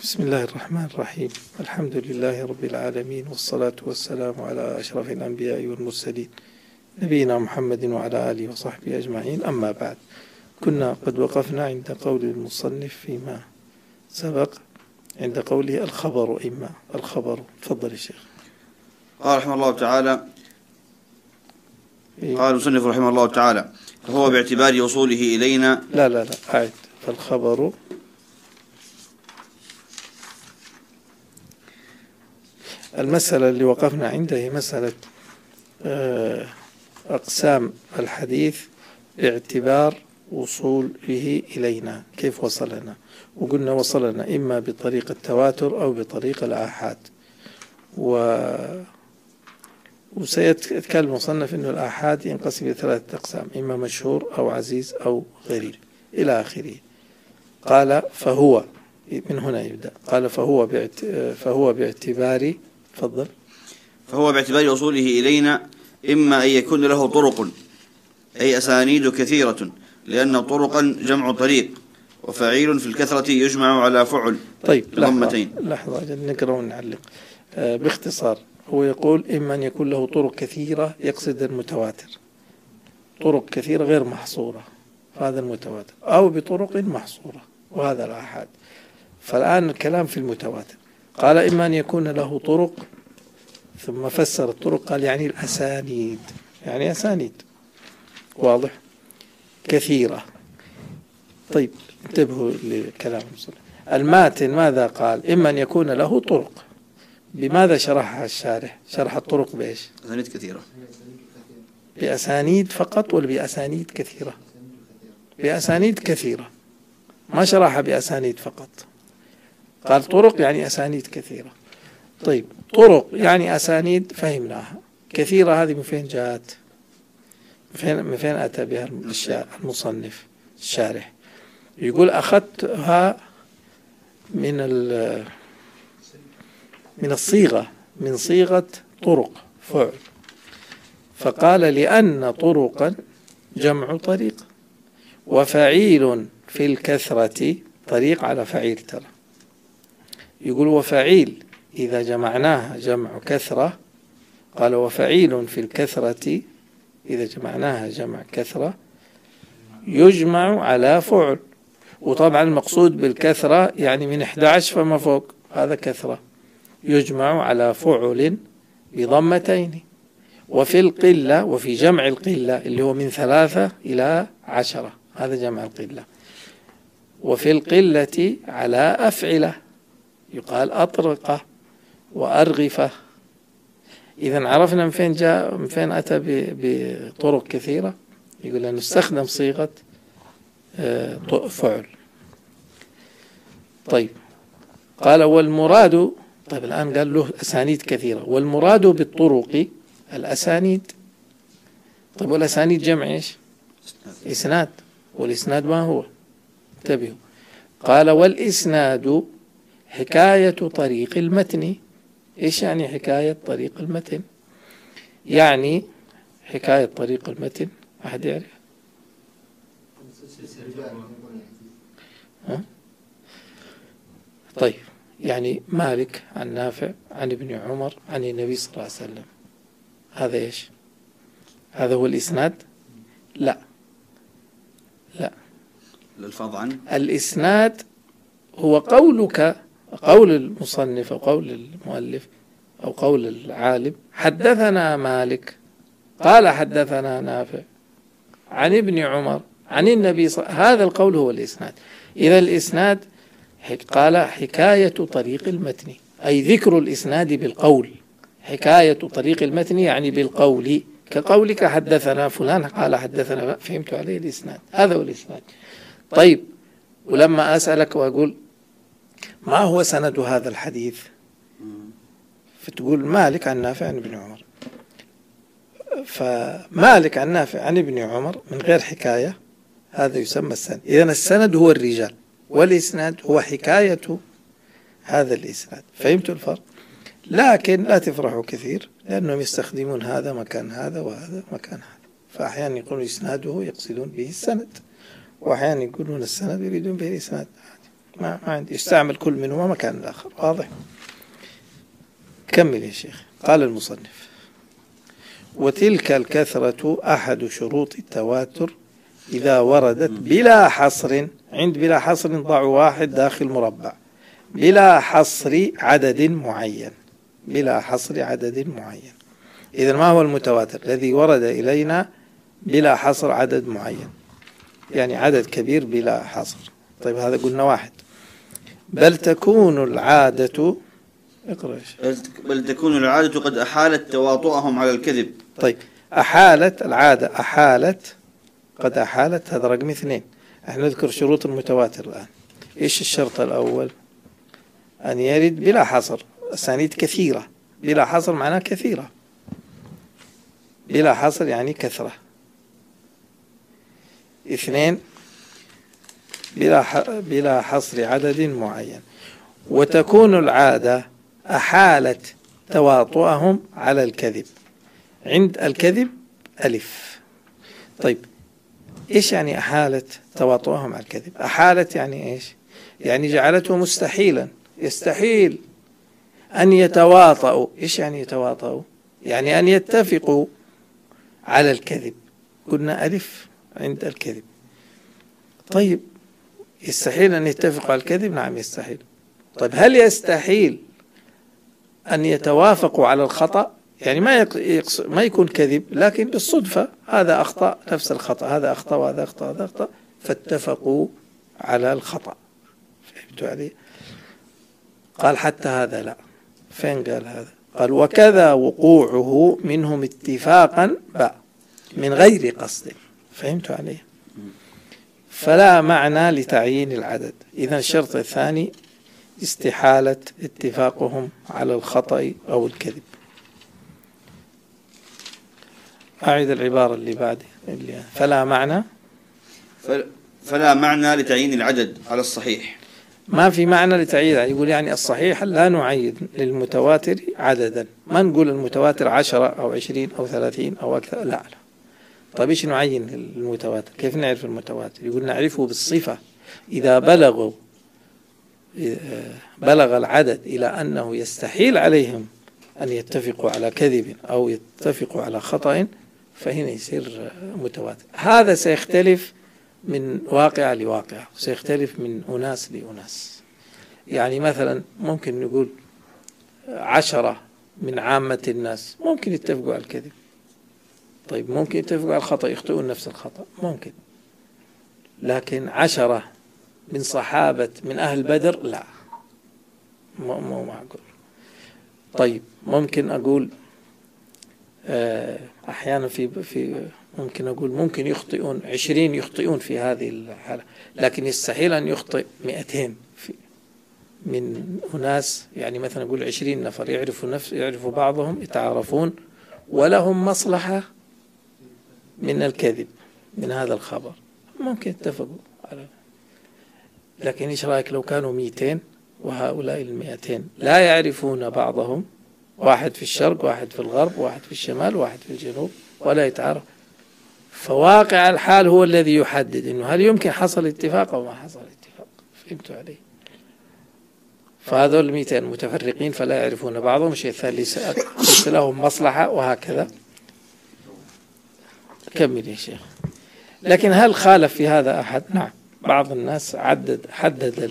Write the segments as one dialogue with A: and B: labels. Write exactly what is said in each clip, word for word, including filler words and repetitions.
A: بسم الله الرحمن الرحيم. الحمد لله رب العالمين، والصلاة والسلام على أشرف الأنبياء والمرسلين نبينا محمد وعلى آله وصحبه أجمعين. أما بعد، كنا قد وقفنا عند قول المصنف فيما سبق، عند قوله الخبر إما الخبر. تفضل يا شيخ.
B: قال رحمه الله تعالى قال المصنف رحمه الله تعالى فهو باعتبار وصوله إلينا.
A: لا لا لا أعد. فالخبر المسألة اللي وقفنا عندها هي مسألة أقسام الحديث باعتبار وصوله إلينا، كيف وصلنا؟ وقلنا وصلنا إما بطريق التواتر أو بطريق الآحاد، و وسيتكلم المصنف أنه الآحاد ينقسم إلى ثلاثة أقسام، إما مشهور أو عزيز أو غريب إلى آخره. قال فهو، من هنا يبدأ، قال فهو باعت... فهو باعتبار تفضل
B: فهو باعتبار وصوله إلينا إما أن يكون له طرق أي أسانيد كثيرة، لأن طرقا جمع طريق، وفعيل في الكثرة يجمع على فعل.
A: طيب
B: بضمتين.
A: لحظة لحظة نقرأ ونعلق. آه باختصار هو يقول إما أن يكون له طرق كثيرة، يقصد المتواتر، طرق كثيرة غير محصورة، هذا المتواتر، أو بطرق محصورة وهذا الآحاد. فالآن الكلام في المتواتر. قال إما أن يكون له طرق، ثم فسر الطرق قال يعني الأسانيد، يعني أسانيد واضح كثيرة. طيب انتبهوا لكلام المصنف. الماتن ماذا قال؟ إما أن يكون له طرق. بماذا شرحها الشارح؟ شرح الطرق بإيش؟
B: أسانيد كثيرة.
A: بأسانيد فقط ولا بأسانيد كثيرة؟ بأسانيد كثيرة، ما شرحها بأسانيد فقط. قال طرق يعني أسانيد كثيرة. طيب طرق يعني أسانيد فهمناها، كثيرة هذه من فين جاءت؟ من فين أتى بها المصنف الشارح؟ يقول أخذتها من من الصيغة، من صيغة طرق فعل. فقال لأن طرقا جمع طريق، وفعيل في الكثرة طريق على فعيل. ترى يقول وفعيل إذا جمعناها جمع كثرة، قال وفعيل في الكثرة إذا جمعناها جمع كثرة يجمع على فعل. وطبعا المقصود بالكثرة يعني من إحدى عشر فما فوق، هذا كثرة. يجمع على فعل بضمتين. وفي القلة، وفي جمع القلة اللي هو من ثلاثة إلى عشرة، هذا جمع القلة. وفي القلة على أفعلة، يقال أطرقة وأرغفة. إذا عرفنا من فين جاء، من فين أتى بطرق كثيرة. يقول أنه استخدم صيغة فعل. طيب قال والمراد، طيب الآن قال له أسانيد كثيرة، والمراد بالطرق الأسانيد. طيب والأسانيد جمع إيش؟ إسناد. والإسناد ما هو؟ انتبهوا. قال والإسناد حكاية طريق المتن. إيش يعني حكاية طريق المتن؟ يعني حكاية طريق المتن أحد يعرف؟ ها؟ طيب يعني مالك عن نافع عن ابن عمر عن النبي صلى الله عليه وسلم، هذا إيش؟ هذا هو الإسناد؟ لا لا
B: الألفاظ عن
A: الإسناد هو قولك، قول المصنف أو قول المؤلف أو قول العالم حدثنا مالك قال حدثنا نافع عن ابن عمر عن النبي صلى الله عليه وسلم، هذا القول هو الإسناد. إذا الإسناد قال حكاية طريق المتن، أي ذكر الإسناد بالقول. حكاية طريق المتن يعني بالقول، كقولك حدثنا فلان قال حدثنا، فهمت عليه الإسناد، هذا هو الإسناد. طيب ولما أسألك وأقول ما هو سند هذا الحديث، فتقول مالك عن نافع عن ابن عمر، فمالك عن نافع عن ابن عمر من غير حكاية، هذا يسمى السند. إذن السند هو الرجال، والإسناد هو حكاية هذا الإسناد. فهمتوا الفرق؟ لكن لا تفرحوا كثير، لأنهم يستخدمون هذا مكان هذا وهذا مكان هذا. فأحيانا يقولون إسناده يقصدون به السند، وأحيانا يقولون السند يريدون به الإسناد. ما عندي، يستعمل كل منهما مكان الآخر. واضح؟ كمل يا شيخ. قال المصنف: وتلك الكثرة أحد شروط التواتر إذا وردت بلا حصر. عند بلا حصر ضعوا واحد داخل مربع. بلا حصر عدد معين. بلا حصر عدد معين. إذن ما هو المتواتر؟ الذي ورد إلينا بلا حصر عدد معين، يعني عدد كبير بلا حصر. طيب هذا قلنا واحد. بل تكون العادة، اقرأ.
B: بل تكون العادة قد أحالت تواطؤهم على الكذب.
A: طيب أحالت العادة، أحالت قد أحالت، هذا رقم اثنين. احنا نذكر شروط المتواتر الآن. إيش الشرط الأول؟ أن يرد بلا حصر، أسانيد كثيرة. بلا حصر معناه كثيرة، بلا حصر يعني كثرة. اثنين، بلا بلا حصر عدد معين. وتكون العادة أحالت تواطؤهم على الكذب. عند الكذب ألف. طيب إيش يعني أحالت تواطؤهم على الكذب؟ أحالت يعني إيش؟ يعني جعلته مستحيلا، يستحيل أن يتواطؤوا. إيش يعني يتواطؤوا؟ يعني أن يتفقوا على الكذب. قلنا ألف عند الكذب. طيب يستحيل أن يتفقوا على الكذب؟ نعم يستحيل. طيب هل يستحيل أن يتوافقوا على الخطأ؟ يعني ما يقص... ما يكون كذب لكن بالصدفة هذا أخطأ نفس الخطأ، هذا أخطأ وهذا أخطأ هذا أخطأ، فاتفقوا على الخطأ. فهمتوا علي؟ قال حتى هذا لا. فين قال هذا؟ قال وكذا وقوعه منهم اتفاقا بقى من غير قصد. فهمتوا عليه؟ فلا معنى لتعيين العدد. إذن الشرط الثاني استحالة اتفاقهم على الخطأ أو الكذب. أعيد العبارة اللي بعد اللي فلا معنى
B: فلا معنى لتعيين العدد على الصحيح.
A: ما في معنى لتعيين. يقول يعني الصحيح لا نعين للمتواتر عددا، ما نقول المتواتر عشرة أو عشرين أو ثلاثين أو أكثر، لا لا. طيب إيش نعين المتواتر؟ كيف نعرف المتواتر؟ يقول نعرفه بالصفة. إذا بلغوا بلغ العدد إلى أنه يستحيل عليهم أن يتفقوا على كذب أو يتفقوا على خطأ فهنا يصير متواتر. هذا سيختلف من واقع لواقع، سيختلف من أناس لأناس. يعني مثلا ممكن نقول عشرة من عامة الناس ممكن يتفقوا على الكذب. طيب ممكن يتفقوا على الخطأ، يخطئون نفس الخطأ ممكن. لكن عشرة من صحابة من أهل بدر لا، مو مو معقول. طيب ممكن أقول أحيانا في في ممكن أقول ممكن يخطئون عشرين يخطئون في هذه الحالة، لكن يستحيل أن يخطئ مئتين في من أناس. يعني مثلا أقول عشرين نفر يعرفوا نفس يعرفوا بعضهم يتعارفون ولهم مصلحة من الكذب من هذا الخبر، ممكن يتفقوا على. لكن إيش رأيك لو كانوا مئتين وهؤلاء المئتين لا يعرفون بعضهم، واحد في الشرق واحد في الغرب واحد في الشمال واحد في الجنوب ولا يتعارف، فواقع الحال هو الذي يحدد إنه هل يمكن حصل اتفاق أو ما حصل اتفاق. فهمتوا علي؟ فهذول المئتين متفرقين فلا يعرفون بعضهم، الشيء الثاني ليس لهم مصلحة وهكذا. كمل يا شيخ. لكن هل خالف في هذا أحد؟ نعم، بعض الناس عدد حدد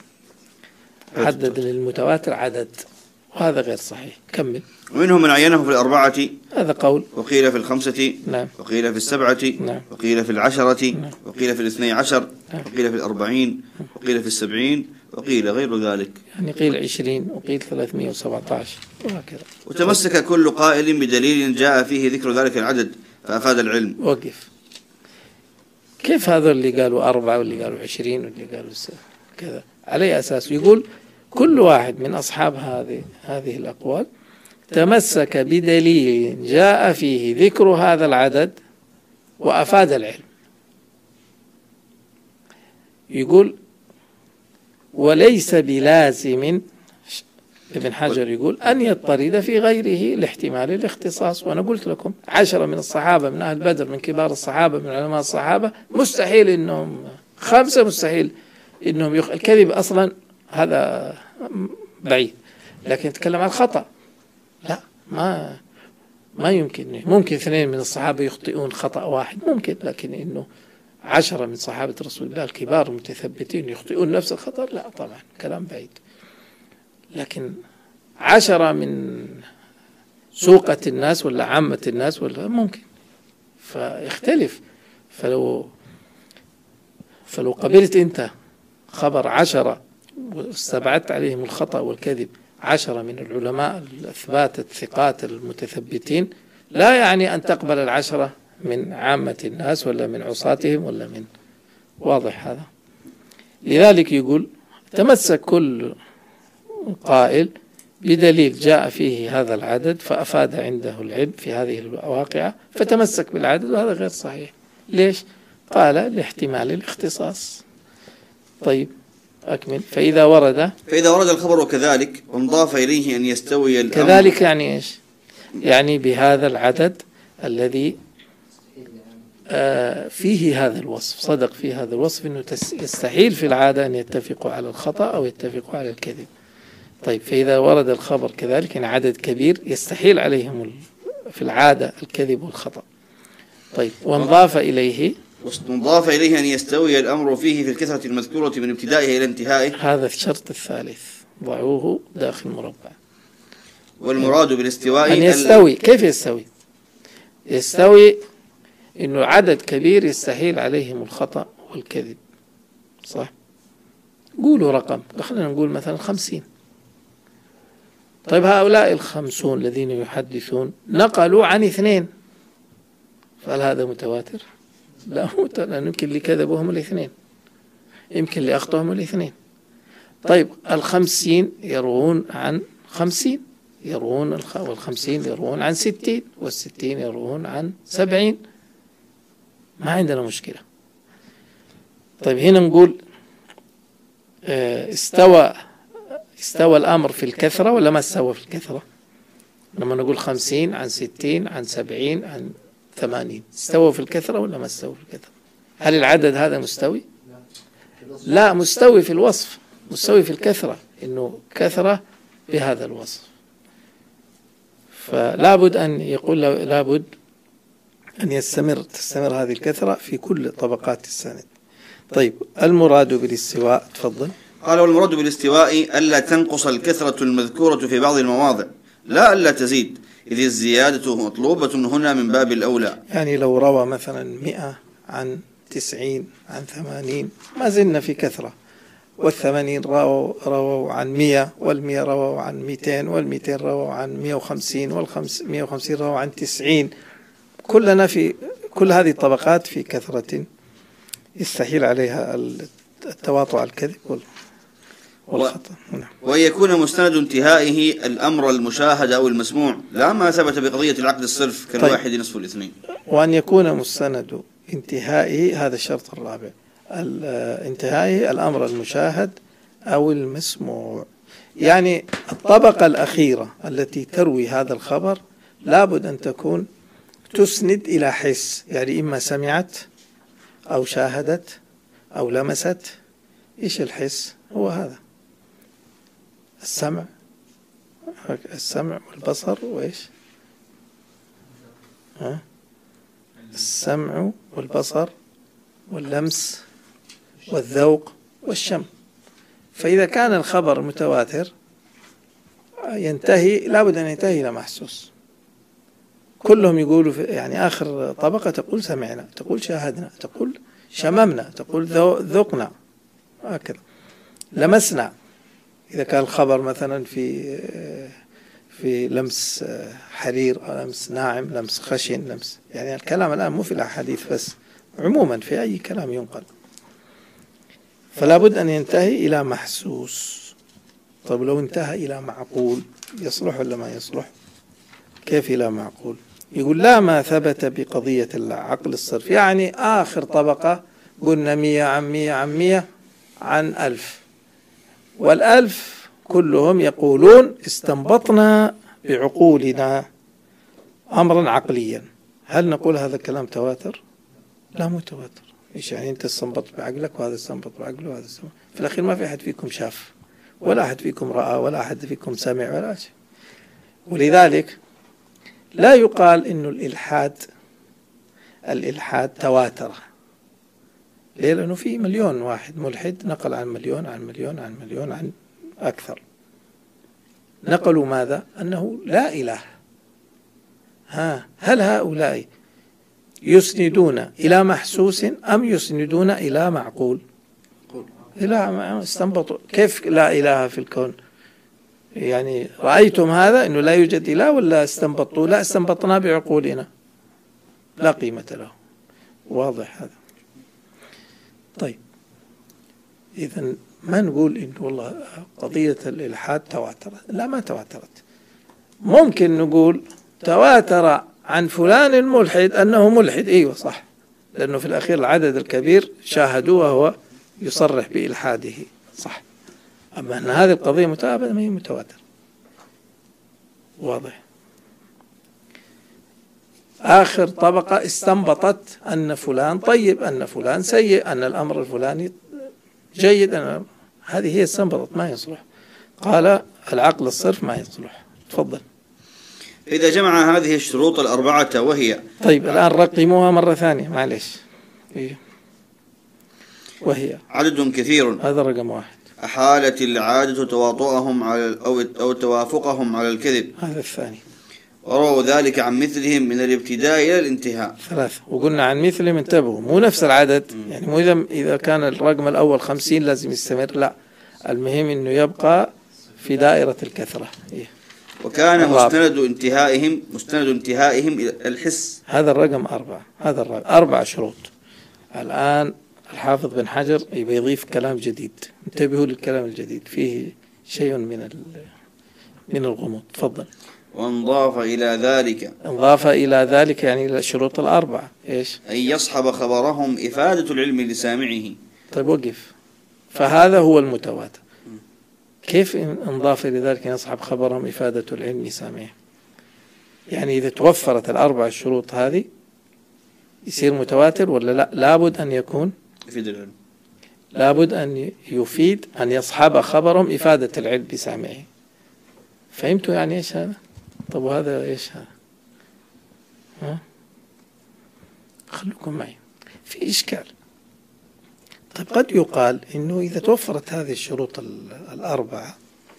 A: حدد للمتواتر عدد، وهذا غير صحيح. كمل.
B: ومنهم من عينه في الأربعة،
A: هذا قول،
B: وقيل في الخمسة،
A: نعم،
B: وقيل في السبعة،
A: نعم،
B: وقيل في العشرة،
A: نعم،
B: وقيل في الاثني عشر،
A: نعم،
B: وقيل في الأربعين، وقيل في السبعين، وقيل غير ذلك.
A: يعني قيل عشرين وقيل ثلاثمائة وسبعة عشر وهكذا.
B: وتمسك كل قائل بدليل جاء فيه ذكر ذلك العدد فأفاد العلم.
A: وقف. كيف هذول اللي قالوا أربعة واللي قالوا عشرين واللي قالوا كذا؟ على أساس يقول كل واحد من أصحاب هذه هذه الأقوال تمسك بدليل جاء فيه ذكر هذا العدد وأفاد العلم. يقول وليس بلازم، ابن حجر يقول أن يضطرد في غيره لاحتمال الاختصاص. وأنا قلت لكم عشرة من الصحابة من أهل بدر من كبار الصحابة من علماء الصحابة مستحيل إنهم، خمسة مستحيل إنهم يخ... الكذب أصلا هذا بعيد، لكن يتكلم عن الخطأ لا، ما ما يمكن. ممكن اثنين من الصحابة يخطئون خطأ واحد ممكن، لكن إنه عشرة من صحابة رسول الله الكبار المتثبتين يخطئون نفس الخطأ لا طبعا كلام بعيد. لكن عشرة من سوقة الناس ولا عامة الناس ولا ممكن، فيختلف. فلو فلو قبلت أنت خبر عشرة واستبعدت عليهم الخطأ والكذب عشرة من العلماء الأثبات الثقات المتثبتين، لا يعني أن تقبل العشرة من عامة الناس ولا من عصاتهم ولا من واضح هذا. لذلك يقول تمسك كل قائل بدليل جاء فيه هذا العدد فأفاد عنده العلم في هذه الواقعة فتمسك بالعدد، وهذا غير صحيح. ليش؟ قال لاحتمال الاختصاص. طيب أكمل. فإذا ورد
B: فإذا ورد الخبر وكذلك وانضاف إليه أن يستوي الأمر.
A: كذلك يعني إيش؟ يعني بهذا العدد الذي آه فيه هذا الوصف، صدق فيه هذا الوصف، أنه يستحيل في العادة أن يتفقوا على الخطأ أو يتفقوا على الكذب. طيب فإذا ورد الخبر كذلك يعني عدد كبير يستحيل عليهم في العادة الكذب والخطأ. طيب وانضاف إليه
B: وانضاف إليه أن يستوي الأمر فيه في الكثرة المذكورة من ابتدائه إلى انتهائه.
A: هذا الشرط الثالث، ضعوه داخل مربع.
B: والمراد بالاستواء
A: أن يستوي. كيف يستوي؟ يستوي إنه عدد كبير يستحيل عليهم الخطأ والكذب، صح؟ قولوا رقم، خلينا نقول مثلا خمسين. طيب هؤلاء الخمسون الذين يحدثون نقلوا عن اثنين، فهل هذا متواتر؟ لا متواتر، لأن يمكن اللي كذبوا هم الاثنين، يمكن اللي أخطأوا هم الاثنين. طيب الخمسين يروون عن خمسين، يروون والخمسين يروون عن ستين، والستين يروون عن سبعين، ما عندنا مشكلة. طيب هنا نقول استوى استوى الأمر في الكثرة ولا ما استوى في الكثرة؟ لما نقول خمسين عن ستين عن سبعين عن ثمانين، استوى في الكثرة ولا ما استوى في الكثرة؟ هل العدد هذا مستوي؟ لا، مستوي في الوصف، مستوي في الكثرة، إنه كثرة بهذا الوصف. فلا بد أن يقول لابد أن يستمر تستمر هذه الكثرة في كل طبقات السند. طيب المراد بالاستواء، تفضل.
B: قال والمراد بالاستواء ألا تنقص الكثرة المذكورة في بعض المواضع، لا ألا تزيد، إذ الزيادة مطلوبة هنا من باب الأولى.
A: يعني لو روى مثلا مئة عن تسعين عن ثمانين ما زلنا في كثرة، والثمانين رووا, رووا عن مئة، والمئة رووا عن مئتين، والمئتين رووا عن مئة وخمسين، والمئة وخمسين رووا عن تسعين، كلنا في كل هذه الطبقات في كثرة يستحيل عليها التواطؤ على الكذب والخطأ.
B: وأن يكون مستند انتهائه الأمر المشاهد أو المسموع، لا ما ثبت بقضية العقد الصرف كالواحد نصف الاثنين.
A: وأن يكون مستند انتهائه، هذا الشرط الرابع، انتهائه الأمر المشاهد أو المسموع. يعني الطبقة الأخيرة التي تروي هذا الخبر لابد أن تكون تسند إلى حس، يعني إما سمعت أو شاهدت أو لمست. إيش الحس؟ هو هذا السمع، السمع والبصر وإيش؟ ها؟ السمع والبصر واللمس والذوق والشم. فإذا كان الخبر متواتر ينتهي لابد أن ينتهي إلى محسوس. كلهم يقولوا يعني آخر طبقة تقول سمعنا، تقول شاهدنا، تقول شممنا، تقول ذوقنا، هكذا. لمسنا إذا كان الخبر مثلا في في لمس حرير أو لمس ناعم، لمس خشن، لمس، يعني الكلام الآن مو في الأحاديث بس، عموما في أي كلام ينقل. فلا بد أن ينتهي إلى محسوس. طيب لو انتهى إلى معقول يصلح ولا ما يصلح؟ كيف إلى معقول؟ يقول لا ما ثبت بقضية العقل الصرف، يعني آخر طبقة قلنا مية عن مية عن مية عن ألف، والألف كلهم يقولون استنبطنا بعقولنا أمرا عقليا. هل نقول هذا الكلام تواتر؟ لا مو تواتر، إيش يعني أنت استنبط بعقلك وهذا استنبط بعقله وهذا استنبط. في الأخير ما في أحد فيكم شاف ولا أحد فيكم رأى ولا أحد فيكم سمع ولا شيء. ولذلك لا يقال إنه الإلحاد الإلحاد تواتر. ليه؟ لأنه في مليون واحد ملحد نقل عن مليون عن مليون عن مليون عن أكثر. نقلوا ماذا؟ أنه لا إله. ها هل هؤلاء يسندون إلى محسوس أم يسندون إلى معقول؟ إلى استنبطوا. كيف لا إله في الكون؟ يعني رأيتم هذا أنه لا يوجد إله ولا استنبطوا؟ لا، استنبطنا بعقولنا، لا قيمة له. واضح هذا؟ طيب إذن ما نقول إن والله قضية الإلحاد تواترت. لا، ما تواترت. ممكن نقول تواتر عن فلان الملحد أنه ملحد، أيوة صح، لأنه في الأخير العدد الكبير شاهدوه وهو يصرح بإلحاده، صح. أما أن هذه القضية متواترة ما هي متواتر. واضح. آخر طبقة استنبطت أن فلان طيب، أن فلان سيء، أن الأمر الفلاني جيد. أن هذه هي استنبطت، ما يصلح. قال العقل الصرف ما يصلح. تفضل.
B: إذا جمع هذه الشروط الأربعة وهي،
A: طيب الآن رقموها مرة ثانية، معلش. إيه. وهي
B: عدد كثير،
A: هذا رقم واحد.
B: أحالت العادة تواطؤهم على أو أو توافقهم على الكذب،
A: هذا الثاني.
B: ورووا ذلك عن مثلهم من الابتداء إلى الانتهاء.
A: ثلاثة. وقلنا عن مثلهم انتبهوا، مو نفس العدد، يعني مو إذا إذا كان الرقم الأول خمسين لازم يستمر، لا، المهم إنه يبقى في دائرة الكثرة. إيه.
B: وكان مستند انتهائهم مستند انتهائهم إلى الحس.
A: هذا الرقم أربعة. هذا الرقم أربع شروط. الآن الحافظ بن حجر يبي يضيف كلام جديد، انتبهوا للكلام الجديد، فيه شيء من من الغموض. تفضل.
B: وانضاف إلى ذلك
A: انضاف إلى ذلك يعني إلى الشروط الأربعة إيش؟
B: أن يصحب خبرهم إفادة العلم لسامعه.
A: طيب وقف. فهذا هو المتواتر. كيف انضاف إلى ذلك أن يصحب خبرهم إفادة العلم لسامعه؟ يعني إذا توفرت الأربع الشروط هذه يصير متواتر ولا لا؟ لابد أن يكون
B: يفيد العلم،
A: لابد أن يفيد أن يصحب خبرهم إفادة العلم بسامعه. فهمتوا يعني إيش هذا؟ طب وهذا إيش هذا؟ ها؟ خلوكم معي، في إشكال. طيب قد يقال إنه إذا توفرت هذه الشروط الأربعة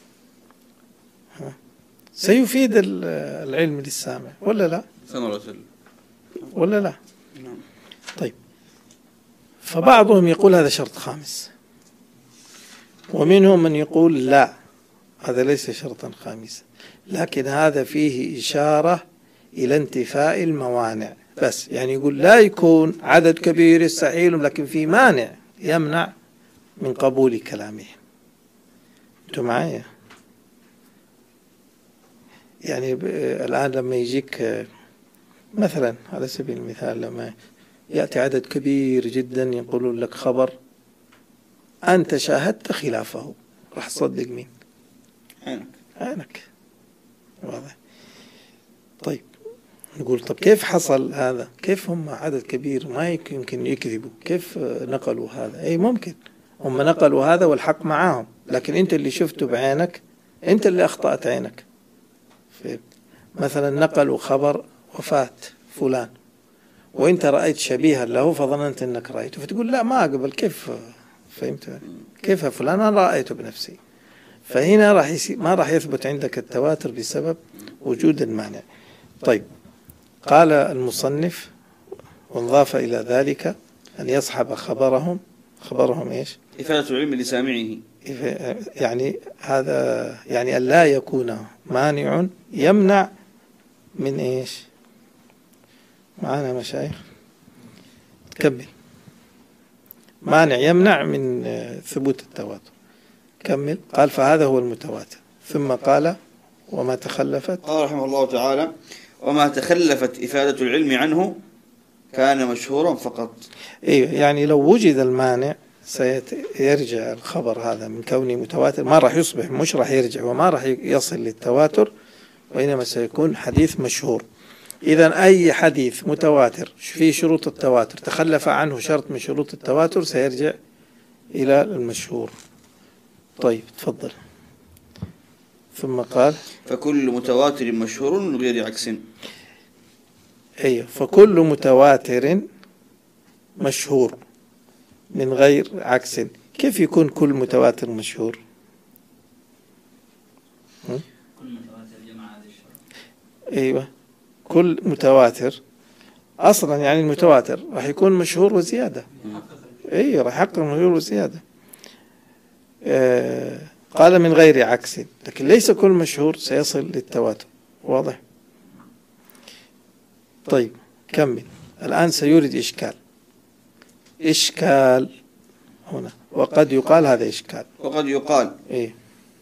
A: سيفيد العلم للسامع ولا لا؟ ولا لا؟ طيب، فبعضهم يقول هذا شرط خامس، ومنهم من يقول لا، هذا ليس شرطا خامسا، لكن هذا فيه إشارة إلى انتفاء الموانع بس. يعني يقول لا يكون عدد كبير يستحيل، لكن في مانع يمنع من قبول كلامهم. أنتم معايا؟ يعني الآن لما يجيك مثلا على سبيل المثال، لما يأتي عدد كبير جدا يقولون لك خبر أنت شاهدت خلافه، راح تصدق مين؟
B: عينك.
A: عينك. واضح. طيب نقول طب كيف حصل هذا؟ كيف هم عدد كبير ما يمكن يكذبوا؟ كيف نقلوا هذا؟ أي ممكن هم نقلوا هذا والحق معاهم، لكن أنت اللي شفته بعينك أنت اللي أخطأت عينك. مثلا نقلوا خبر وفاة فلان وأنت رأيت شبيها له فظننت أنك رأيته، فتقول لا ما قبل، كيف فهمت؟ كيف فلان أنا رأيته بنفسي. فهنا راح ما راح يثبت عندك التواتر بسبب وجود المانع. طيب قال المصنف وانضاف إلى ذلك أن يصحب خبرهم خبرهم إيش؟
B: إفادة العلم لسامعه.
A: يعني هذا يعني أن لا يكون مانع يمنع من إيش؟ معنا مشايخ كمل. مانع يمنع من ثبوت التواتر. كمل. قال فهذا هو المتواتر. ثم قال وما تخلفت،
B: قال رحمه الله تعالى وما تخلفت إفادة العلم عنه كان مشهورا فقط.
A: إيه، يعني لو وجد المانع سيرجع الخبر هذا من كونه متواتر، ما راح يصبح مش راح يرجع وما راح يصل للتواتر، وإنما سيكون حديث مشهور. إذا أي حديث متواتر في شروط التواتر تخلف عنه شرط من شروط التواتر سيرجع إلى المشهور. طيب تفضل. ثم قال
B: فكل متواتر مشهور من غير عكس.
A: أيوه، فكل متواتر مشهور من غير عكس. كيف يكون كل متواتر مشهور؟ كل متواتر جمع هذه الشروط. أيوه، كل متواتر أصلا يعني المتواتر راح يكون مشهور وزيادة. أي راح يحقق مشهور وزيادة. آه قال من غير عكس، لكن ليس كل مشهور سيصل للتواتر. واضح؟ طيب كمل. الآن سيورد إشكال. إشكال هنا، وقد يقال هذا إشكال.
B: وقد يقال
A: إيه؟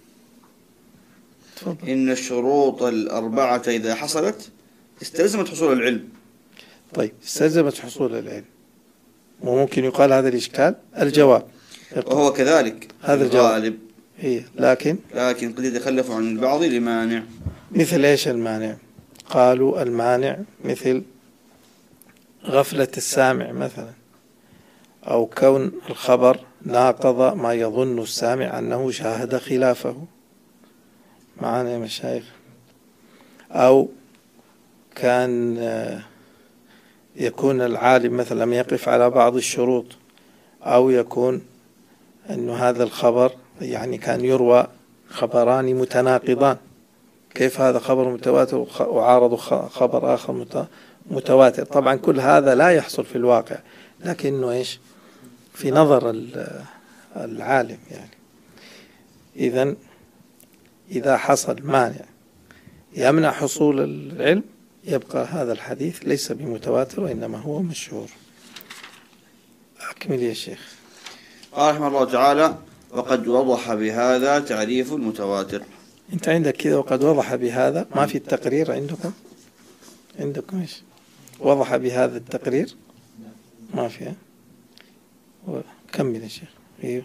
B: تفضل. إن الشروط الأربعة إذا حصلت استلزمت حصول العلم.
A: طيب استلزمت حصول العلم، وممكن يقال هذا الإشكال. الجواب
B: وهو كذلك
A: هذا الجواب. إيه لكن
B: لكن قد يتخلف عن البعض لمانع.
A: مثل إيش المانع؟ قالوا المانع مثل غفلة السامع مثلا، أو كون الخبر ناقض ما يظن السامع أنه شاهد خلافه. معنا يا مشايخ؟ أو كان يكون العالم مثلا لم يقف على بعض الشروط، أو يكون أن هذا الخبر يعني كان يروى خبران متناقضان. كيف هذا خبر متواتر وعارض خبر آخر متواتر؟ طبعا كل هذا لا يحصل في الواقع، لكنه إيش في نظر العالم يعني. إذن إذا حصل مانع يمنع حصول العلم يبقى هذا الحديث ليس بمتواتر وإنما هو مشهور. أكمل يا شيخ.
B: قال رحمه الله تعالى: وقد وضح بهذا تعريف المتواتر.
A: أنت عندك كذا وقد وضح بهذا، ما في التقرير عندكم؟ عندكم إيش وضح بهذا التقرير؟ ما فيها. كمل يا شيخ. أيوه.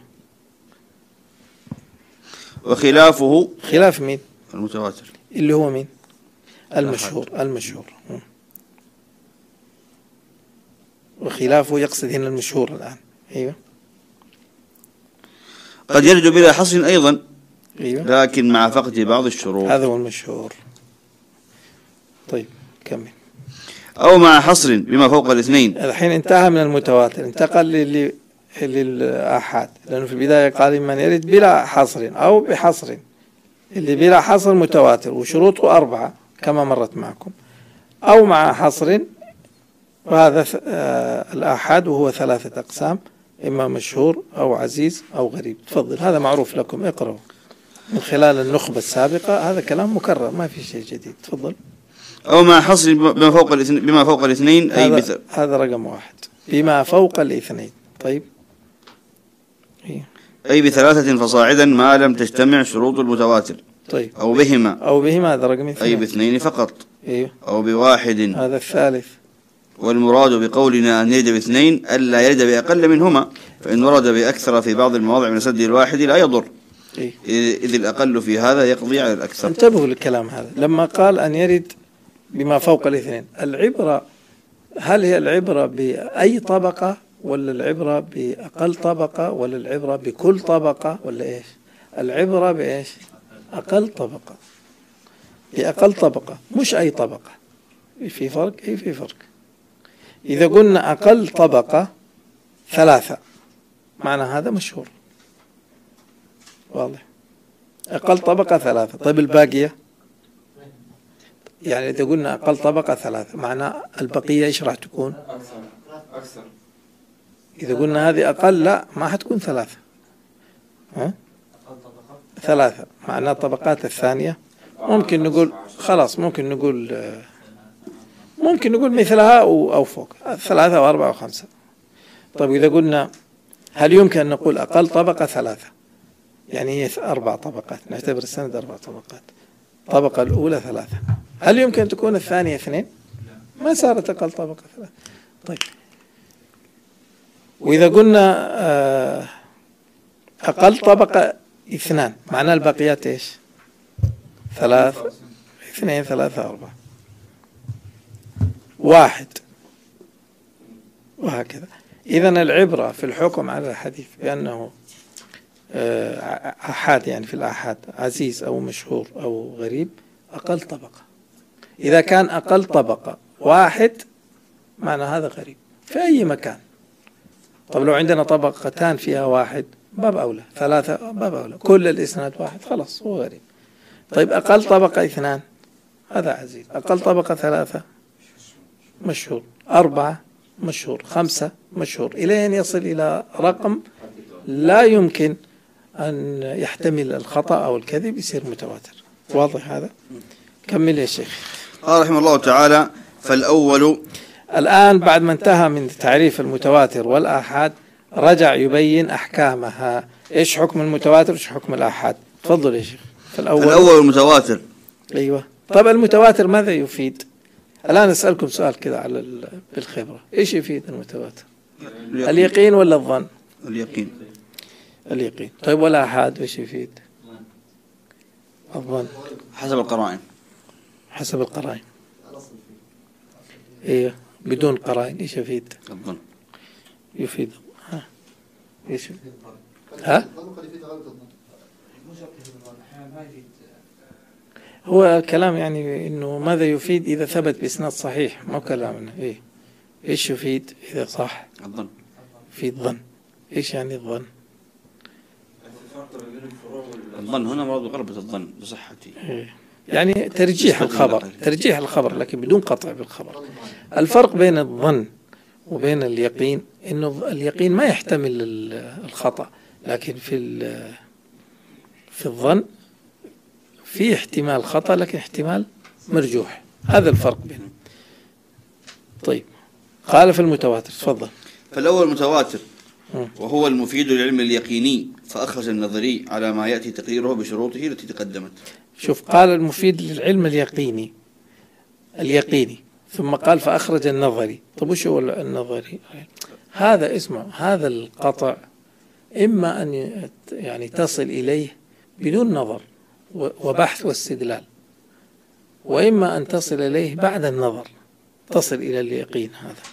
B: وخلافه
A: خلاف مين؟
B: المتواتر
A: اللي هو مين؟ المشهور. المشهور. وخلافه يقصد هنا المشهور الآن. أيوه.
B: قد يرد بلا حصر أيضا.
A: أيوه.
B: لكن مع فقد بعض الشروط.
A: هذا هو المشهور. طيب كمل.
B: أو مع حصر بما فوق الاثنين.
A: الحين انتهى من المتواتر، انتقل للي للآحاد، لأنه في البداية قال من يرد بلا حصر أو بحصر. اللي بلا حصر متواتر وشروطه أربعة كما مرت معكم، أو مع حصر، وهذا الآحاد وهو ثلاثة أقسام: إما مشهور أو عزيز أو غريب. تفضل، هذا معروف لكم، اقرأوا من خلال النخبة السابقة، هذا كلام مكرر ما في شيء جديد. تفضل.
B: أو مع حصر بما فوق الاثنين، بما فوق الاثنين أي
A: هذا,
B: مثل.
A: هذا رقم واحد، بما فوق الاثنين. طيب. إيه.
B: أي بثلاثة فصاعدا ما لم تجتمع شروط المتواتر.
A: طيب.
B: أو بهما.
A: أو بهما هذا رقم اثنين.
B: أي باثنين فقط.
A: إيه.
B: أو بواحد
A: هذا الثالث. والمراد
B: بقولنا أن يرد باثنين ألا يرد بأقل منهما، فإن ورد بأكثر في بعض المواضع من سد الواحد لا يضر.
A: إيه؟
B: إذ الأقل في هذا يقضي على الأكثر.
A: انتبهوا للكلام هذا، لما قال أن يرد بما فوق الاثنين، العبرة هل هي العبرة بأي طبقة، ولا العبرة بأقل طبقة، ولا العبرة بكل طبقة، ولا إيش؟ العبرة بإيش؟ أقل طبقة، بأقل طبقة، مش أي طبقة. في فرق؟ إيه في فرق. إذا قلنا أقل طبقة ثلاثة معنى هذا مشهور، واضح. أقل طبقة ثلاثة. طيب الباقية، يعني إذا قلنا أقل طبقة ثلاثة معنى البقية إيش راح تكون؟ أكثر. إذا قلنا هذه أقل، لا ما حتكون ثلاثة. ها؟ ثلاثة معنى الطبقات الثانية ممكن نقول خلاص، ممكن نقول ممكن نقول مثلها أو فوق ثلاثة وأربعة وخمسة. طيب إذا قلنا هل يمكن أن نقول أقل طبقة ثلاثة، يعني هي أربع طبقات، نعتبر السند أربع طبقات، الطبقة الأولى ثلاثة، هل يمكن تكون الثانية اثنين؟ ما صارت أقل طبقة ثلاثة. طيب وإذا قلنا أقل طبقة اثنان معنى البقيات إيش؟ ثلاث، اثنين، ثلاثة، أربعة. واحد، وهكذا. إذن العبرة في الحكم على الحديث بأنه آحاد، يعني في الآحاد عزيز أو مشهور أو غريب، أقل طبقة. إذا كان أقل طبقة واحد معنى هذا غريب في أي مكان. طب لو عندنا طبقتان فيها واحد باب أولى، ثلاثة باب أولى، كل الإسناد واحد خلاص هو غريب. طيب أقل طبقة اثنان هذا عزيز، أقل طبقة ثلاثة مشهور، أربعة مشهور، خمسة مشهور، إلى أن يصل إلى رقم لا يمكن أن يحتمل الخطأ أو الكذب، يصير متواتر. واضح هذا؟ كمل يا شيخ.
B: قال رحمه الله تعالى: فالأول.
A: الآن بعد ما انتهى من تعريف المتواتر والآحاد رجع يبين أحكامها. إيش حكم المتواتر وإيش حكم الآحاد؟ تفضل يا شيخ.
B: فالأول, فالأول المتواتر.
A: أيوة. طب المتواتر ماذا يفيد؟ الآن أسألكم سؤال كذا على بالخبرة، إيش يفيد المتواتر؟ اليقين, اليقين ولا الظن؟
B: اليقين.
A: اليقين. طيب والآحاد إيش يفيد؟ الظن.
B: حسب القرائن.
A: حسب القرائن. إيه بدون قرائن إيش يفيد؟
B: الظن.
A: يفيد ها إيش؟ ها؟ هو كلام يعني إنه ماذا يفيد إذا ثبت بإسناد صحيح، ما كلامنا. إيه إيش يفيد إذا صح؟
B: الظن.
A: في الظن. إيش يعني الظن؟
B: الظن هنا مراد بقربة الظن بصحته.
A: إيه. يعني ترجيح الخبر، ترجيح الخبر لكن بدون قطع بالخبر. الفرق بين الظن وبين اليقين إنه اليقين ما يحتمل الخطأ، لكن في في الظن في احتمال خطأ لكن احتمال مرجوح. هذا الفرق بينهم. طيب قال في المتواتر. تفضل.
B: فالأول متواتر وهو المفيد للعلم اليقيني، فأخرج النظري على ما يأتي تقريره بشروطه التي تقدمت.
A: شوف، قال المفيد للعلم اليقيني اليقيني ثم قال فأخرج النظري. طب وش هو النظري؟ هذا اسمه هذا القطع إما أن يعني تصل إليه بدون نظر وبحث واستدلال، وإما أن تصل إليه بعد النظر تصل إلى اليقين. هذا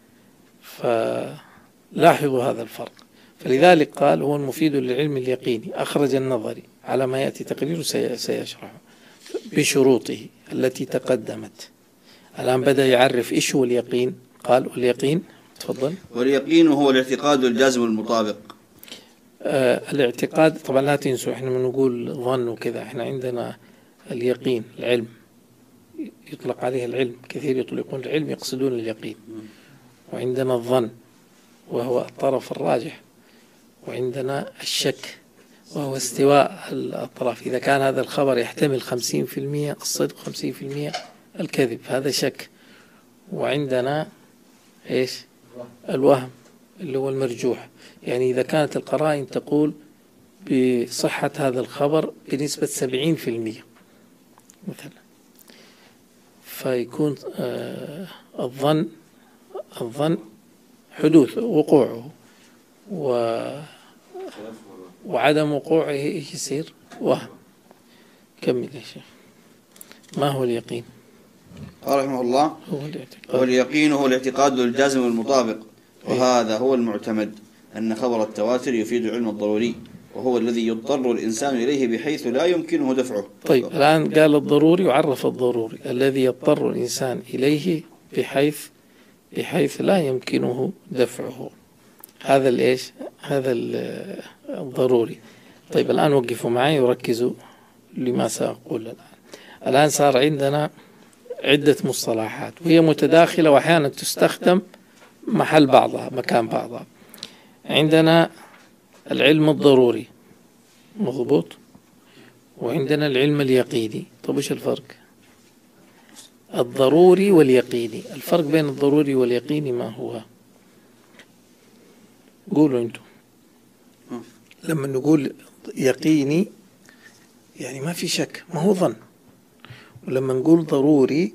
A: فلاحظوا هذا الفرق. فلذلك قال هو المفيد للعلم اليقيني، أخرج النظري على ما يأتي تقريره سيشرحه بشروطه التي تقدمت. الآن بدأ يعرف إيش هو اليقين. قال واليقين. تفضل.
B: واليقين هو الاعتقاد الجازم المطابق.
A: آه الاعتقاد طبعا لا تنسوا احنا بنقول ظن وكذا، احنا عندنا اليقين العلم يطلق عليه العلم، كثير يطلقون العلم يقصدون اليقين، وعندنا الظن وهو الطرف الراجح، وعندنا الشك وهو استواء الأطراف. إذا كان هذا الخبر يحتمل خمسين في المئة الصدق خمسين في المئة الكذب هذا شك، وعندنا إيش الوهم اللي هو المرجوح، يعني إذا كانت القرائن تقول بصحة هذا الخبر بنسبة سبعين في المئة مثلا، فيكون آه الظن الظن حدوث وقوعه و وعدم وقوعه ايش يصير؟ وهم. كمل يا شيخ. ما هو اليقين؟
B: قال رحمه الله
A: هو الاعتقاد.
B: واليقين هو الاعتقاد الجازم المطابق، وهذا هو المعتمد أن خبر التواتر يفيد العلم الضروري، وهو الذي يضطر الإنسان إليه بحيث لا يمكنه دفعه.
A: طيب الآن قال الضروري وعرف الضروري الذي يضطر الإنسان إليه بحيث بحيث لا يمكنه دفعه. هذا الإيش؟ هذا الضروري. طيب الآن وقفوا معي وركزوا لما سأقول الآن. الآن صار عندنا عدة مصطلحات وهي متداخلة وأحيانا تستخدم محل بعضها مكان بعضها. عندنا العلم الضروري مضبوط، وعندنا العلم اليقيني. طب وش الفرق؟ الضروري واليقيني، الفرق بين الضروري واليقيني ما هو؟ قولوا انتم. لما نقول يقيني يعني ما في شك، ما هو ظن، ولما نقول ضروري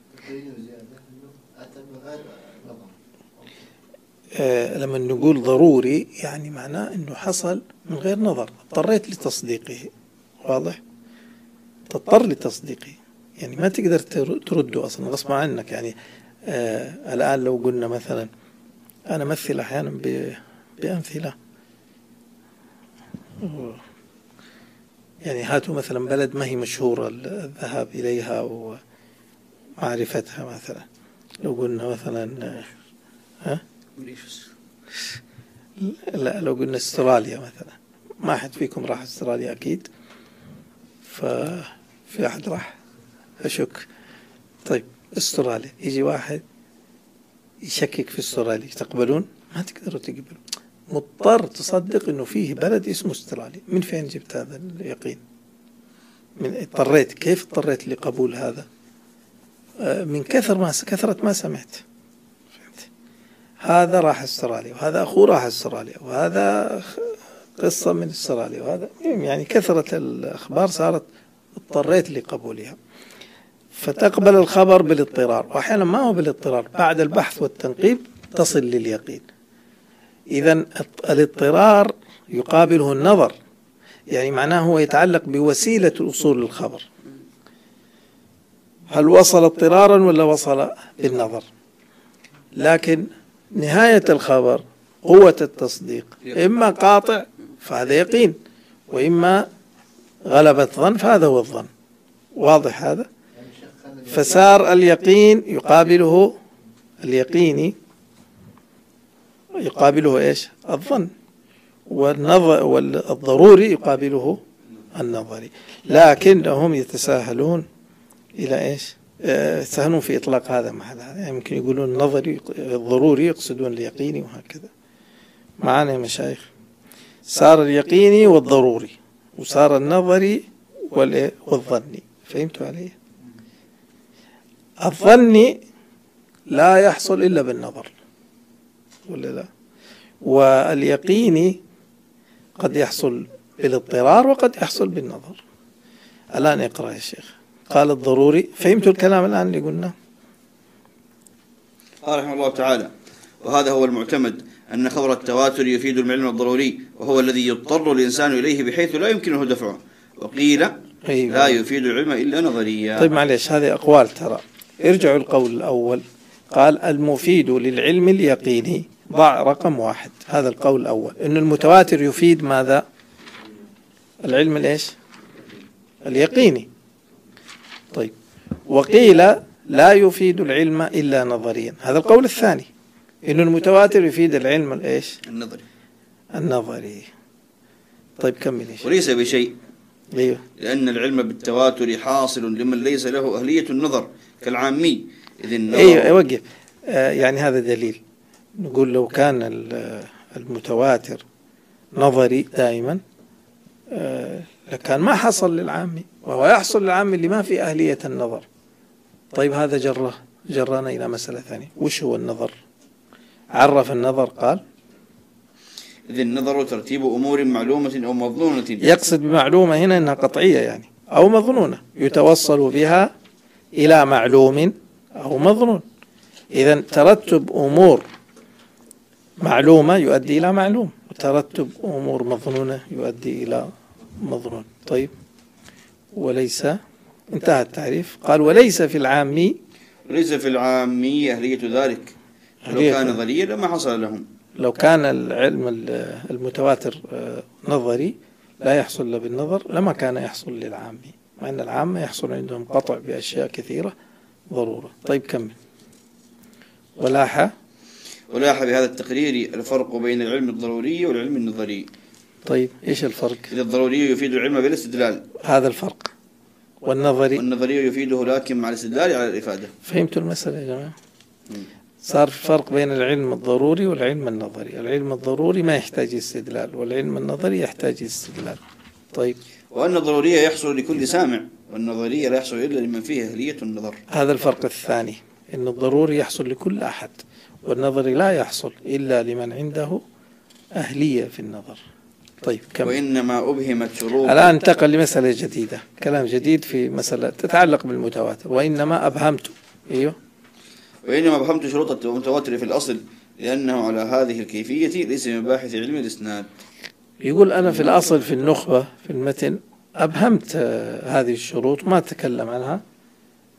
A: آه لما نقول ضروري يعني معناه انه حصل من غير نظر، اضطريت لتصديقه. واضح؟ تضطر لتصديقه، يعني ما تقدر ترده اصلا غصب عنك، يعني آه الآن لو قلنا مثلا، أنا أمثل أحيانا بأمثلة، يعني هاتوا مثلا بلد ما هي مشهورة الذهاب إليها ومعرفتها، مثلا لو قلنا مثلا ها؟ لا، لو قلنا استراليا مثلا، ما أحد فيكم راح استراليا أكيد، ففي أحد راح أشك. طيب استراليا، يجي واحد يشكك في استراليا، تقبلون؟ ما تقدروا تقبلوا، مضطر تصدق انه فيه بلد اسمه استراليا. من فين جبت هذا اليقين؟ من اضطريت. كيف اضطريت لقبول هذا؟ من كثر ما كثرة ما سمعت. فهمت؟ هذا راح استراليا، وهذا اخوه راح استراليا، وهذا قصة من استراليا، وهذا يعني كثرة الاخبار صارت اضطريت لقبولها. فتقبل الخبر بالاضطرار، واحيانا ما هو بالاضطرار، بعد البحث والتنقيب تصل لليقين. إذن الاضطرار يقابله النظر، يعني معناه هو يتعلق بوسيلة الوصول للخبر، هل وصل اضطرارا ولا وصل بالنظر. لكن نهاية الخبر قوة التصديق، إما قاطع فهذا يقين، وإما غلبة ظن فهذا هو الظن. واضح هذا؟ فصار اليقين يقابله اليقيني يقابله إيش؟ الظن، والنظر والضروري يقابله النظري. لكنهم يتساهلون إلى إيش؟ يتساهلون في إطلاق هذا محل هذا، يعني ممكن يقولون النظري الضروري يقصدون اليقيني، وهكذا. معنا يا مشايخ؟ صار اليقيني والضروري، وصار النظري والظني. فهمتوا علي؟ الظني لا يحصل إلا بالنظر، ولا لا؟ واليقيني قد يحصل بالاضطرار وقد يحصل بالنظر. الآن اقرأ يا شيخ. قال الضروري. فهمتوا الكلام الآن اللي قلنا؟
B: قال رحمه الله تعالى: وهذا هو المعتمد، أن خبر التواتر يفيد العلم الضروري، وهو الذي يضطر الإنسان إليه بحيث لا يمكنه دفعه. وقيل أيوة. لا يفيد العلم إلا نظريا.
A: طيب معلش، هذه أقوال ترى. ارجعوا القول الأول، قال المفيد للعلم اليقيني، ضع رقم واحد. هذا القول الأول، إن المتواتر يفيد ماذا؟ العلم الإيش؟ اليقيني. طيب، وقيل لا يفيد العلم إلا نظريا. هذا القول الثاني، إن المتواتر يفيد العلم الإيش؟
B: النظري.
A: النظري. طيب كمل إيش؟
B: وليس بشيء.
A: أيوه.
B: لأن العلم بالتواتر حاصل لمن ليس له أهلية النظر كالعامي. إذ النظر
A: أيوه أوقف. آه يعني هذا دليل. نقول لو كان المتواتر نظري دائما آه لكان ما حصل للعامي، وهو يحصل للعامي اللي ما في أهلية النظر. طيب هذا جره جرانا إلى مسألة ثانية. وش هو النظر؟ عرف النظر قال:
B: إذ النظر ترتيب أمور معلومة أو مظنونة.
A: يقصد بمعلومة هنا أنها قطعية يعني، أو مظنونة، يتوصل بها إلى معلوم أو مظنون. إذن ترتب أمور معلومة يؤدي إلى معلوم، وترتب أمور مظنونة يؤدي إلى مظنون. طيب، وليس، انتهى التعريف. قال: وليس في العامي
B: وليس في العامي أهلية ذلك، لو كان نظريا لما حصل لهم.
A: لو كان العلم المتواتر نظري لا يحصل له بالنظر لما كان يحصل للعامي، مع أن العامة يحصل عندهم قطع بأشياء كثيرة ضرورة. طيب كمل. ولاح
B: ولاح بهذا التقرير الفرق بين العلم الضروري والعلم النظري.
A: طيب إيش الفرق؟
B: إذا الضروري يفيد العلم بالاستدلال،
A: هذا الفرق. والنظري
B: والنظري يفيده لكن مع الاستدلال على الإفادة.
A: فهمتوا المسألة يا جماعة؟ صار فرق بين العلم الضروري والعلم النظري. العلم الضروري ما يحتاج استدلال، والعلم النظري يحتاج استدلال. طيب،
B: وأن الضرورية يحصل لكل سامع، والنظرية لا يحصل إلا لمن فيه أهلية النظر.
A: هذا الفرق الثاني، إن الضروري يحصل لكل أحد، والنظري لا يحصل إلا لمن عنده أهلية في النظر. طيب كم.
B: وإنما أبهمت شروط.
A: الآن انتقل لمسألة جديدة، كلام جديد في مسألة تتعلق بالمتواتر. وإنما أبهمت. أيوه.
B: وإنما أبهمت شروط المتواتر في الأصل، لأنه على هذه الكيفية ليس من باحث علم الإسناد.
A: يقول أنا في الأصل في النخبة في المتن أبهمت هذه الشروط، ما تكلم عنها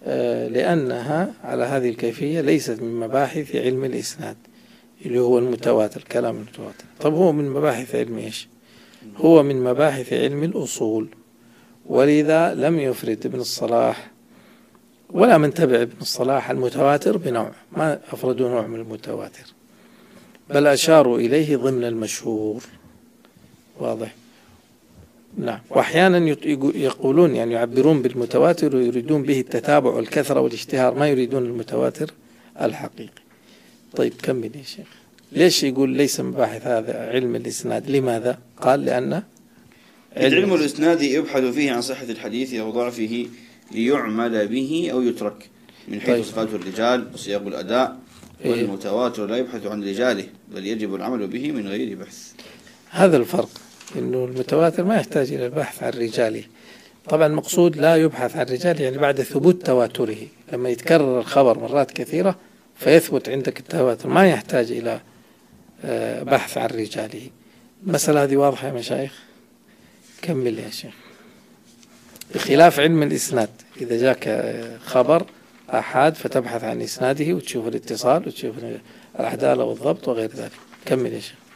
A: لأنها على هذه الكيفية ليست من مباحث علم الإسناد اللي هو المتواتر، كلام المتواتر. طب هو من مباحث علم إيش؟ هو من مباحث علم الأصول، ولذا لم يفرد ابن الصلاح ولا من تبع ابن الصلاح المتواتر بنوع، ما أفردوا نوع من المتواتر، بل أشاروا إليه ضمن المشهور. واضح؟ نعم. وأحيانا يقولون يعني يعبرون بالمتواتر ويريدون به التتابع والكثرة والاشتهار، ما يريدون المتواتر الحقيقي. طيب كمل يا شيخ. ليش يقول ليس مباحث هذا علم الإسناد؟ لماذا؟ قال لأن
B: علم الإسناد يبحث فيه عن صحة الحديث أو ضعفه ليعمل به أو يترك من حيث طيب. صفات الرجال وسياق الأداء. والمتواتر لا يبحث عن رجاله بل يجب العمل به من غير بحث.
A: هذا الفرق، إنه المتواتر ما يحتاج إلى البحث عن رجاله. طبعا المقصود لا يبحث عن رجاله يعني بعد ثبوت تواتره، لما يتكرر الخبر مرات كثيرة فيثبت عندك التواتر، ما يحتاج إلى بحث عن رجاله. المسألة هذه واضحة يا مشايخ؟ كمل يا شيخ. بخلاف علم الإسناد، إذا جاك خبر أحاد فتبحث عن إسناده وتشوف الاتصال وتشوف العدالة والضبط وغير ذلك. كمل يا شيخ.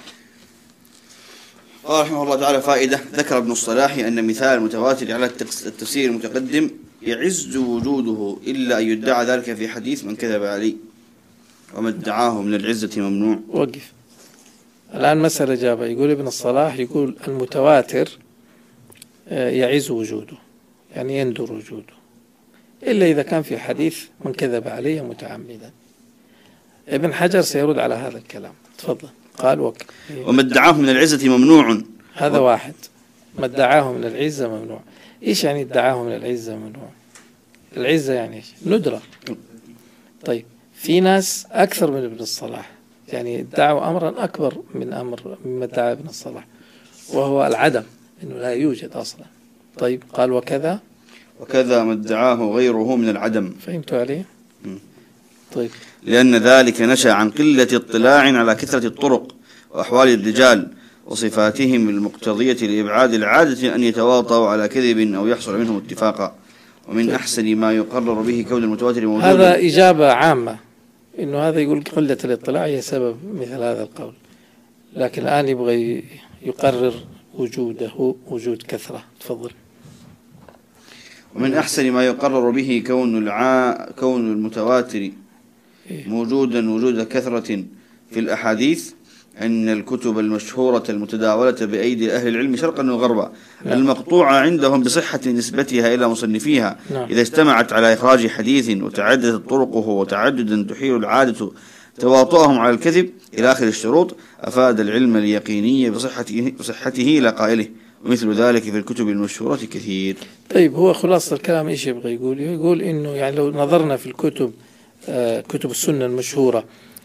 B: قال رحمه الله تعالى: فائدة. ذكر ابن الصلاح أن مثال المتواتر على التفسير المتقدم يعز وجوده إلا أن يدعى ذلك في حديث من كذب علي، وما ادعاه من العزة ممنوع.
A: وقف الآن مسألة جابة. يقول ابن الصلاح يقول المتواتر يعز وجوده يعني يندر وجوده إلا إذا كان في حديث من كذب علي متعمدا. ابن حجر سيرد على هذا الكلام. تفضل. قال وك
B: وما ادعاه من العزة ممنوع.
A: هذا و... واحد. ما ادعاه من العزة ممنوع. إيش يعني ادعاه من العزة ممنوع؟ العزة يعني إيش؟ ندرة. طيب في ناس أكثر من ابن الصلاح يعني ادعوا أمرا أكبر من أمر مما ادعى ابن الصلاح، وهو العدم، إنه لا يوجد أصلا. طيب قال وكذا
B: وكذا ما ادعاه غيره من العدم.
A: فهمتوا عليه؟ م. طيب
B: لأن ذلك نشأ عن قلة اطلاع على كثرة الطرق وأحوال الرجال وصفاتهم المقتضية لإبعاد العادة أن يتواطؤوا على كذب أو يحصل منهم اتفاقا. ومن طيب. أحسن ما يقرر به كون المتواتر موجودا.
A: هذا إجابة عامة، إنه هذا يقول قلة الاطلاع هي سبب مثل هذا القول، لكن الآن يبغى يقرر وجوده وجود كثرة. تفضل.
B: ومن أحسن ما يقرر به كون الع... كون المتواتر موجودا وجود كثرة في الأحاديث أن الكتب المشهورة المتداولة بأيدي أهل العلم شرقا وغربا نعم. المقطوعة عندهم بصحة نسبتها إلى مصنفيها نعم. إذا اجتمعت على إخراج حديث وتعددت طرقه وتعددا تحيل العادة تواطؤهم على الكذب إلى آخر الشروط، أفاد العلم اليقيني بصحته, بصحته إلى قائله. ومثل ذلك في الكتب المشهورة كثير.
A: طيب هو خلاص الكلام إيش يبغى يقول؟ يقول إنه يعني لو نظرنا في الكتب آه كتب السنة المشهورة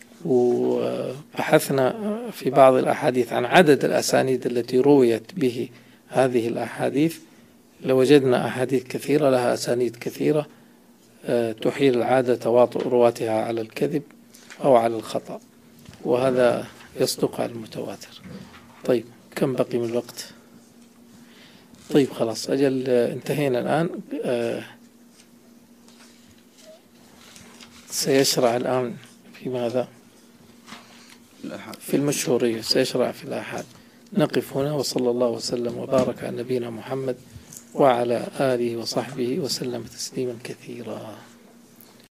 A: وبحثنا في بعض الأحاديث عن عدد الأسانيد التي رويت به هذه الأحاديث لوجدنا أحاديث كثيرة لها أسانيد كثيرة آه تحيل العادة تواطؤ رواتها على الكذب أو على الخطأ، وهذا يصدق على المتواتر. طيب كم بقي من الوقت؟ طيب خلاص أجل انتهينا الآن. آه سيشرع الآن في ماذا؟ في المشهورية، سيشرع في الآحاد. نقف هنا، وصلى الله وسلم وبارك على نبينا محمد وعلى آله وصحبه وسلم تسليما كثيرا.